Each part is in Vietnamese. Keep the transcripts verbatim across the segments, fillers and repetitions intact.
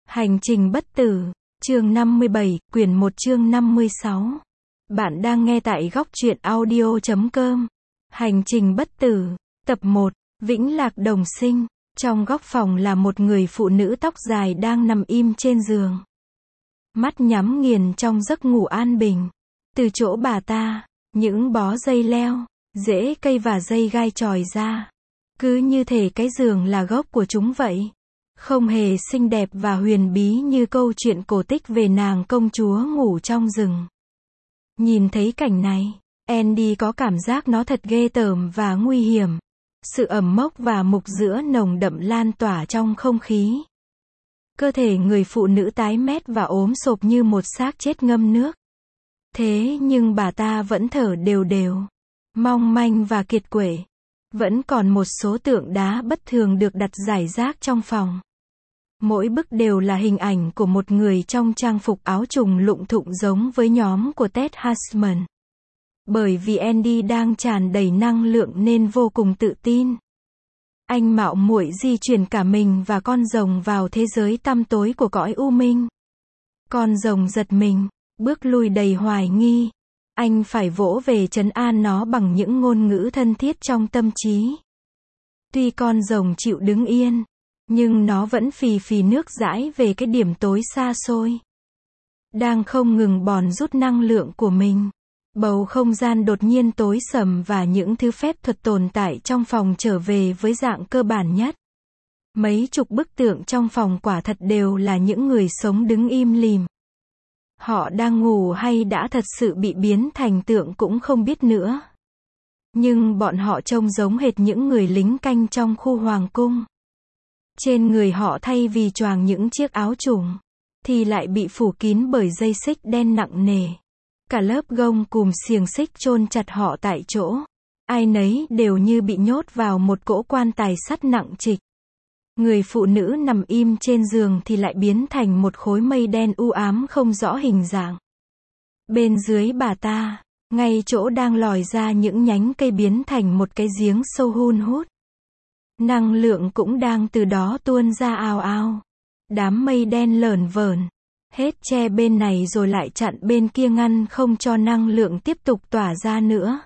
Hành trình bất tử, chương năm mươi bảy, quyển một chương năm mươi sáu. Bạn đang nghe tại góc truyện audio chấm com. Hành trình bất tử, tập một, Vĩnh Lạc Đồng Sinh. Trong góc phòng là một người phụ nữ tóc dài đang nằm im trên giường. Mắt nhắm nghiền trong giấc ngủ an bình. Từ chỗ bà ta, những bó dây leo, rễ cây và dây gai chòi ra. Cứ như thể cái giường là gốc của chúng vậy. Không hề xinh đẹp và huyền bí như câu chuyện cổ tích về nàng công chúa ngủ trong rừng. Nhìn thấy cảnh này, Andy có cảm giác nó thật ghê tởm và nguy hiểm. Sự ẩm mốc và mục giữa nồng đậm lan tỏa trong không khí. Cơ thể người phụ nữ tái mét và ốm sộp như một xác chết ngâm nước. Thế nhưng bà ta vẫn thở đều đều, mong manh và kiệt quệ. Vẫn còn một số tượng đá bất thường được đặt rải rác trong phòng. Mỗi bức đều là hình ảnh của một người trong trang phục áo trùng lụng thụng giống với nhóm của Ted Husman. Bởi vì Andy đang tràn đầy năng lượng nên vô cùng tự tin. Anh mạo muội di chuyển cả mình và con rồng vào thế giới tăm tối của cõi u minh. Con rồng giật mình, bước lui đầy hoài nghi. Anh phải vỗ về trấn an nó bằng những ngôn ngữ thân thiết trong tâm trí. Tuy con rồng chịu đứng yên, nhưng nó vẫn phì phì nước dãi về cái điểm tối xa xôi. Đang không ngừng bòn rút năng lượng của mình. Bầu không gian đột nhiên tối sầm và những thứ phép thuật tồn tại trong phòng trở về với dạng cơ bản nhất. Mấy chục bức tượng trong phòng quả thật đều là những người sống đứng im lìm. Họ đang ngủ hay đã thật sự bị biến thành tượng cũng không biết nữa. Nhưng bọn họ trông giống hệt những người lính canh trong khu hoàng cung. Trên người họ thay vì choàng những chiếc áo trùng, thì lại bị phủ kín bởi dây xích đen nặng nề. Cả lớp gông cùm xiềng xích chôn chặt họ tại chỗ. Ai nấy đều như bị nhốt vào một cỗ quan tài sắt nặng trịch. Người phụ nữ nằm im trên giường thì lại biến thành một khối mây đen u ám không rõ hình dạng. Bên dưới bà ta, ngay chỗ đang lòi ra những nhánh cây biến thành một cái giếng sâu hun hút. Năng lượng cũng đang từ đó tuôn ra ào ào. Đám mây đen lởn vởn, hết che bên này rồi lại chặn bên kia ngăn không cho năng lượng tiếp tục tỏa ra nữa.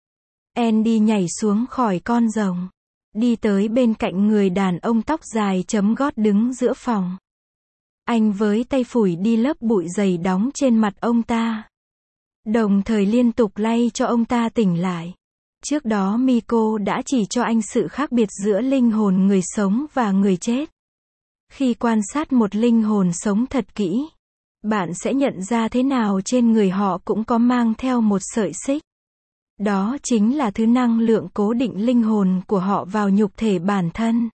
Andy nhảy xuống khỏi con rồng, đi tới bên cạnh người đàn ông tóc dài chấm gót đứng giữa phòng. Anh với tay phủi đi lớp bụi dày đóng trên mặt ông ta, đồng thời liên tục lay cho ông ta tỉnh lại. Trước đó Miko đã chỉ cho anh sự khác biệt giữa linh hồn người sống và người chết. Khi quan sát một linh hồn sống thật kỹ, bạn sẽ nhận ra thế nào trên người họ cũng có mang theo một sợi xích. Đó chính là thứ năng lượng cố định linh hồn của họ vào nhục thể bản thân.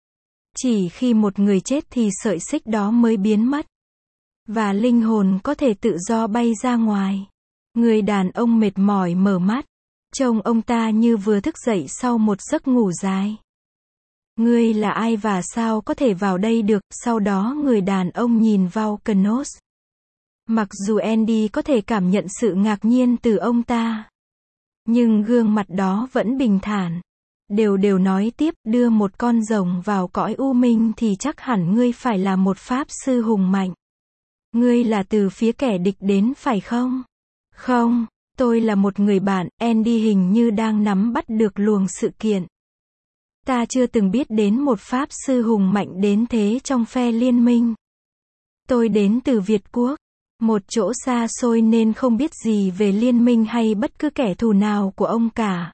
Chỉ khi một người chết thì sợi xích đó mới biến mất. Và linh hồn có thể tự do bay ra ngoài. Người đàn ông mệt mỏi mở mắt. Trông ông ta như vừa thức dậy sau một giấc ngủ dài. Ngươi là ai và sao có thể vào đây được? Sau đó người đàn ông nhìn vào Knos. Mặc dù Andy có thể cảm nhận sự ngạc nhiên từ ông ta, nhưng gương mặt đó vẫn bình thản. Đều đều nói tiếp, đưa một con rồng vào cõi u minh thì chắc hẳn ngươi phải là một pháp sư hùng mạnh. Ngươi là từ phía kẻ địch đến phải không? Không, tôi là một người bạn. Andy hình như đang nắm bắt được luồng sự kiện. Ta chưa từng biết đến một pháp sư hùng mạnh đến thế trong phe liên minh. Tôi đến từ Việt Quốc, một chỗ xa xôi nên không biết gì về liên minh hay bất cứ kẻ thù nào của ông cả.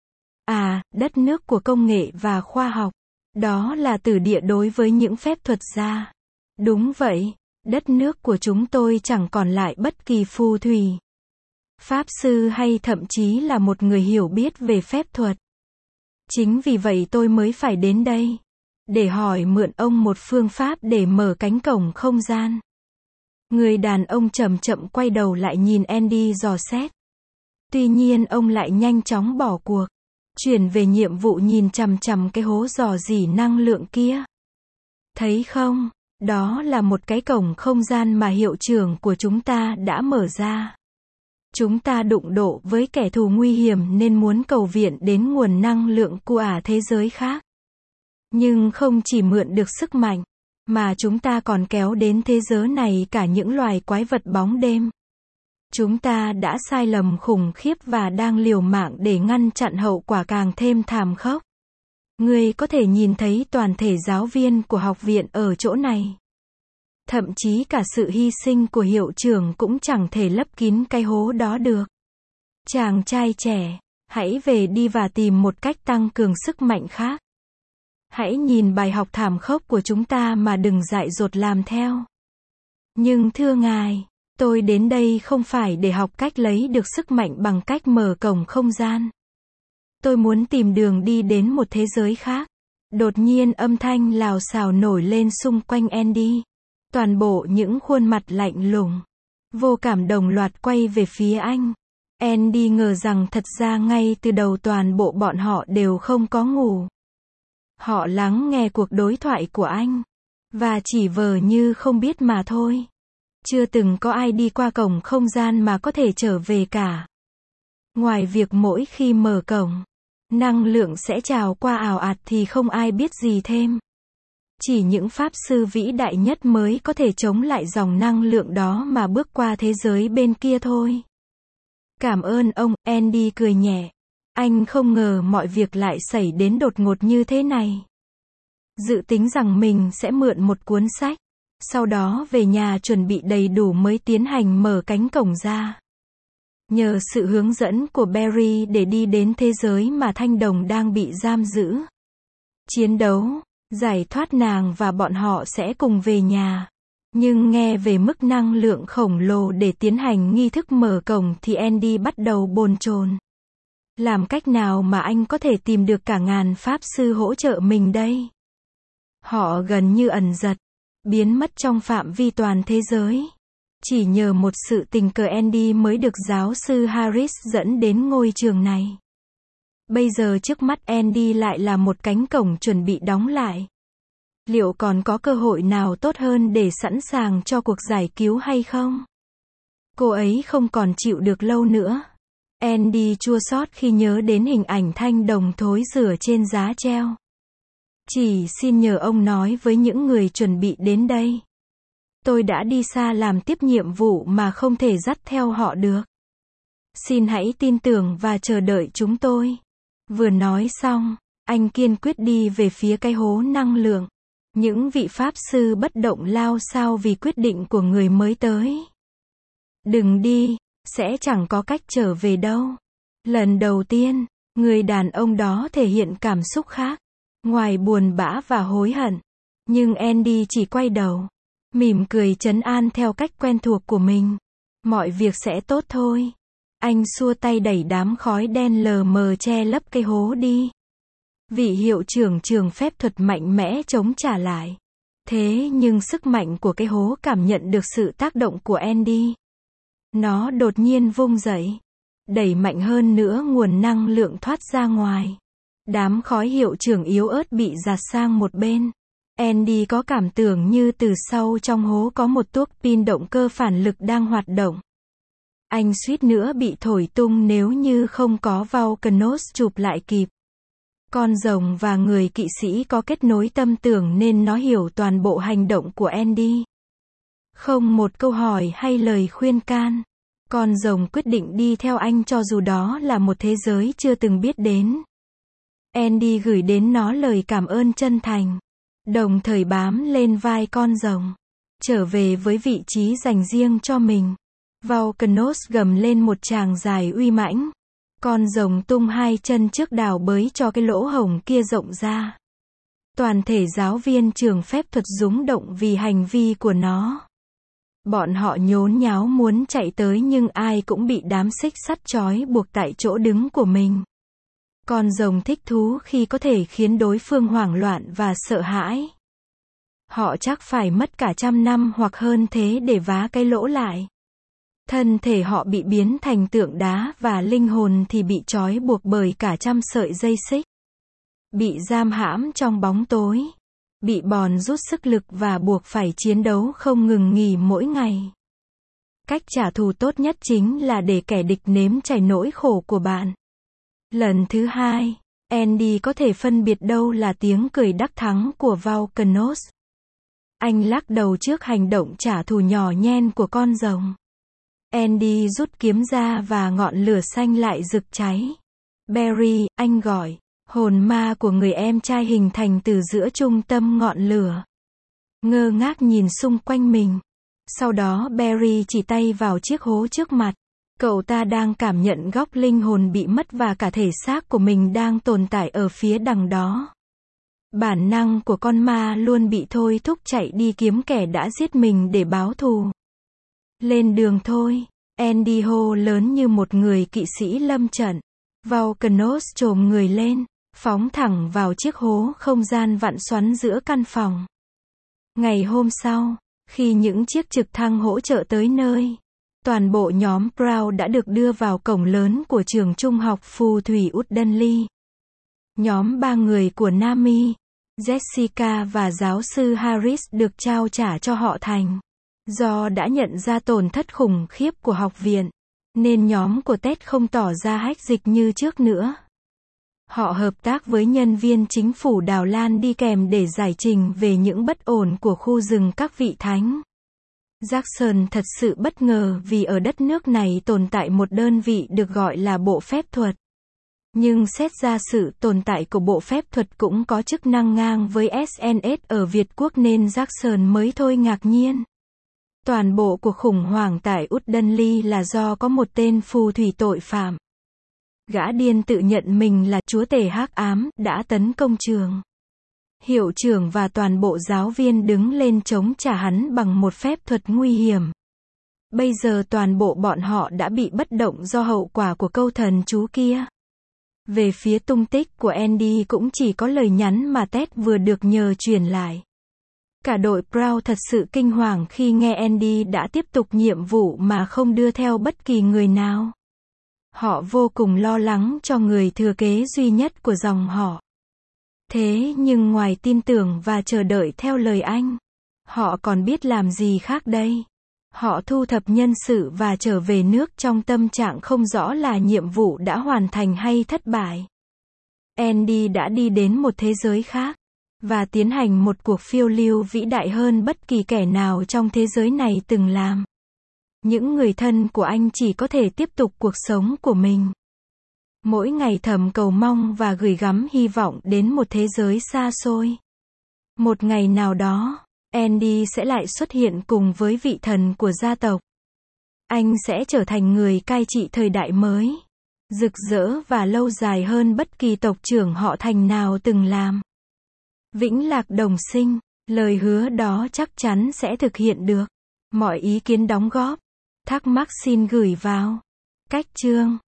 À, đất nước của công nghệ và khoa học. Đó là từ địa đối với những phép thuật gia. Đúng vậy, đất nước của chúng tôi chẳng còn lại bất kỳ phù thủy, pháp sư hay thậm chí là một người hiểu biết về phép thuật. Chính vì vậy tôi mới phải đến đây, để hỏi mượn ông một phương pháp để mở cánh cổng không gian. Người đàn ông chậm chậm quay đầu lại nhìn Andy dò xét. Tuy nhiên ông lại nhanh chóng bỏ cuộc, chuyển về nhiệm vụ nhìn chằm chằm cái hố rò rỉ năng lượng kia. Thấy không, đó là một cái cổng không gian mà hiệu trưởng của chúng ta đã mở ra. Chúng ta đụng độ với kẻ thù nguy hiểm nên muốn cầu viện đến nguồn năng lượng của ả thế giới khác. Nhưng không chỉ mượn được sức mạnh, Mà chúng ta còn kéo đến thế giới này cả những loài quái vật bóng đêm. Chúng ta đã sai lầm khủng khiếp và đang liều mạng để ngăn chặn hậu quả càng thêm thảm khốc. Ngươi có thể nhìn thấy toàn thể giáo viên của học viện ở chỗ này. Thậm chí cả sự hy sinh của hiệu trưởng cũng chẳng thể lấp kín cái hố đó được. Chàng trai trẻ, hãy về đi và tìm một cách tăng cường sức mạnh khác. Hãy nhìn bài học thảm khốc của chúng ta mà đừng dại dột làm theo. Nhưng thưa ngài, tôi đến đây không phải để học cách lấy được sức mạnh bằng cách mở cổng không gian. Tôi muốn tìm đường đi đến một thế giới khác. Đột nhiên âm thanh lào xào nổi lên xung quanh Andy. Toàn bộ những khuôn mặt lạnh lùng, vô cảm đồng loạt quay về phía anh. Andy ngờ rằng thật ra ngay từ đầu toàn bộ bọn họ đều không có ngủ. Họ lắng nghe cuộc đối thoại của anh. Và chỉ vờ như không biết mà thôi. Chưa từng có ai đi qua cổng không gian mà có thể trở về cả. Ngoài việc mỗi khi mở cổng, năng lượng sẽ trào qua ào ạt thì không ai biết gì thêm. Chỉ những pháp sư vĩ đại nhất mới có thể chống lại dòng năng lượng đó mà bước qua thế giới bên kia thôi. Cảm ơn ông, Andy cười nhẹ. Anh không ngờ mọi việc lại xảy đến đột ngột như thế này. Dự tính rằng mình sẽ mượn một cuốn sách, sau đó về nhà chuẩn bị đầy đủ mới tiến hành mở cánh cổng ra. Nhờ sự hướng dẫn của Barry để đi đến thế giới mà Thanh Đồng đang bị giam giữ. Chiến đấu, giải thoát nàng và bọn họ sẽ cùng về nhà. Nhưng nghe về mức năng lượng khổng lồ để tiến hành nghi thức mở cổng thì Andy bắt đầu bồn chồn. Làm cách nào mà anh có thể tìm được cả ngàn pháp sư hỗ trợ mình đây? Họ gần như ẩn giật, biến mất trong phạm vi toàn thế giới. Chỉ nhờ một sự tình cờ Andy mới được giáo sư Harris dẫn đến ngôi trường này. Bây giờ trước mắt Andy lại là một cánh cổng chuẩn bị đóng lại. Liệu còn có cơ hội nào tốt hơn để sẵn sàng cho cuộc giải cứu hay không? Cô ấy không còn chịu được lâu nữa. Andy chua xót khi nhớ đến hình ảnh Thanh Đồng thối rữa trên giá treo. Chỉ xin nhờ ông nói với những người chuẩn bị đến đây. Tôi đã đi xa làm tiếp nhiệm vụ mà không thể dắt theo họ được. Xin hãy tin tưởng và chờ đợi chúng tôi. Vừa nói xong, anh kiên quyết đi về phía cái hố năng lượng. Những vị pháp sư bất động lao sao vì quyết định của người mới tới. Đừng đi, sẽ chẳng có cách trở về đâu. Lần đầu tiên, người đàn ông đó thể hiện cảm xúc khác, ngoài buồn bã và hối hận. Nhưng Andy chỉ quay đầu, mỉm cười trấn an theo cách quen thuộc của mình. Mọi việc sẽ tốt thôi. Anh xua tay đẩy đám khói đen lờ mờ che lấp cái hố đi. Vị hiệu trưởng trường phép thuật mạnh mẽ chống trả lại. Thế nhưng sức mạnh của cái hố cảm nhận được sự tác động của Andy. Nó đột nhiên vung dậy. Đẩy mạnh hơn nữa nguồn năng lượng thoát ra ngoài. Đám khói hiệu trưởng yếu ớt bị giạt sang một bên. Andy có cảm tưởng như từ sau trong hố có một tuốc pin động cơ phản lực đang hoạt động. Anh suýt nữa bị thổi tung nếu như không có Vulcanos chụp lại kịp. Con rồng và người kỵ sĩ có kết nối tâm tưởng nên nó hiểu toàn bộ hành động của Andy. Không một câu hỏi hay lời khuyên can. Con rồng quyết định đi theo anh cho dù đó là một thế giới chưa từng biết đến. Andy gửi đến nó lời cảm ơn chân thành. Đồng thời bám lên vai con rồng. Trở về với vị trí dành riêng cho mình. Vulcanos gầm lên một tràng dài uy mãnh. Con rồng tung hai chân trước đào bới cho cái lỗ hổng kia rộng ra. Toàn thể giáo viên trường phép thuật rúng động vì hành vi của nó. Bọn họ nhốn nháo muốn chạy tới nhưng ai cũng bị đám xích sắt trói buộc tại chỗ đứng của mình. Con rồng thích thú khi có thể khiến đối phương hoảng loạn và sợ hãi. Họ chắc phải mất cả trăm năm hoặc hơn thế để vá cái lỗ lại. Thân thể họ bị biến thành tượng đá và linh hồn thì bị trói buộc bởi cả trăm sợi dây xích. Bị giam hãm trong bóng tối. Bị bòn rút sức lực và buộc phải chiến đấu không ngừng nghỉ mỗi ngày. Cách trả thù tốt nhất chính là để kẻ địch nếm trải nỗi khổ của bạn. Lần thứ hai, Andy có thể phân biệt đâu là tiếng cười đắc thắng của Vulcanos. Anh lắc đầu trước hành động trả thù nhỏ nhen của con rồng. Andy rút kiếm ra và ngọn lửa xanh lại rực cháy. Barry, anh gọi. Hồn ma của người em trai hình thành từ giữa trung tâm ngọn lửa. Ngơ ngác nhìn xung quanh mình. Sau đó Barry chỉ tay vào chiếc hố trước mặt. Cậu ta đang cảm nhận góc linh hồn bị mất và cả thể xác của mình đang tồn tại ở phía đằng đó. Bản năng của con ma luôn bị thôi thúc chạy đi kiếm kẻ đã giết mình để báo thù. Lên đường thôi. Andy hô lớn như một người kỵ sĩ lâm trận. Volcanos chồm người lên, phóng thẳng vào chiếc hố không gian vặn xoắn giữa căn phòng. Ngày hôm sau, khi những chiếc trực thăng hỗ trợ tới nơi, toàn bộ nhóm Brown đã được đưa vào cổng lớn của trường trung học phù thủy Uddenley. Nhóm ba người của Nami, Jessica và giáo sư Harris được trao trả cho họ Thành. Do đã nhận ra tổn thất khủng khiếp của học viện, nên nhóm của Ted không tỏ ra hách dịch như trước nữa. Họ hợp tác với nhân viên chính phủ Đào Lan đi kèm để giải trình về những bất ổn của khu rừng các vị thánh. Jackson thật sự bất ngờ vì ở đất nước này tồn tại một đơn vị được gọi là Bộ Phép Thuật. Nhưng xét ra sự tồn tại của Bộ Phép Thuật cũng có chức năng ngang với ét en ét ở Việt Quốc nên Jackson mới thôi ngạc nhiên. Toàn bộ cuộc khủng hoảng tại Uddenley là do có một tên phù thủy tội phạm. Gã điên tự nhận mình là chúa tể hắc ám, đã tấn công trường. Hiệu trưởng và toàn bộ giáo viên đứng lên chống trả hắn bằng một phép thuật nguy hiểm. Bây giờ toàn bộ bọn họ đã bị bất động do hậu quả của câu thần chú kia. Về phía tung tích của Andy cũng chỉ có lời nhắn mà Ted vừa được nhờ truyền lại. Cả đội Brown thật sự kinh hoàng khi nghe Andy đã tiếp tục nhiệm vụ mà không đưa theo bất kỳ người nào. Họ vô cùng lo lắng cho người thừa kế duy nhất của dòng họ. Thế nhưng ngoài tin tưởng và chờ đợi theo lời anh, họ còn biết làm gì khác đây? Họ thu thập nhân sự và trở về nước trong tâm trạng không rõ là nhiệm vụ đã hoàn thành hay thất bại. Andy đã đi đến một thế giới khác, và tiến hành một cuộc phiêu lưu vĩ đại hơn bất kỳ kẻ nào trong thế giới này từng làm. Những người thân của anh chỉ có thể tiếp tục cuộc sống của mình. Mỗi ngày thầm cầu mong và gửi gắm hy vọng đến một thế giới xa xôi. Một ngày nào đó, Andy sẽ lại xuất hiện cùng với vị thần của gia tộc. Anh sẽ trở thành người cai trị thời đại mới, rực rỡ và lâu dài hơn bất kỳ tộc trưởng họ Thành nào từng làm. Vĩnh Lạc đồng sinh, lời hứa đó chắc chắn sẽ thực hiện được. Mọi ý kiến đóng góp, thắc mắc xin gửi vào cách chương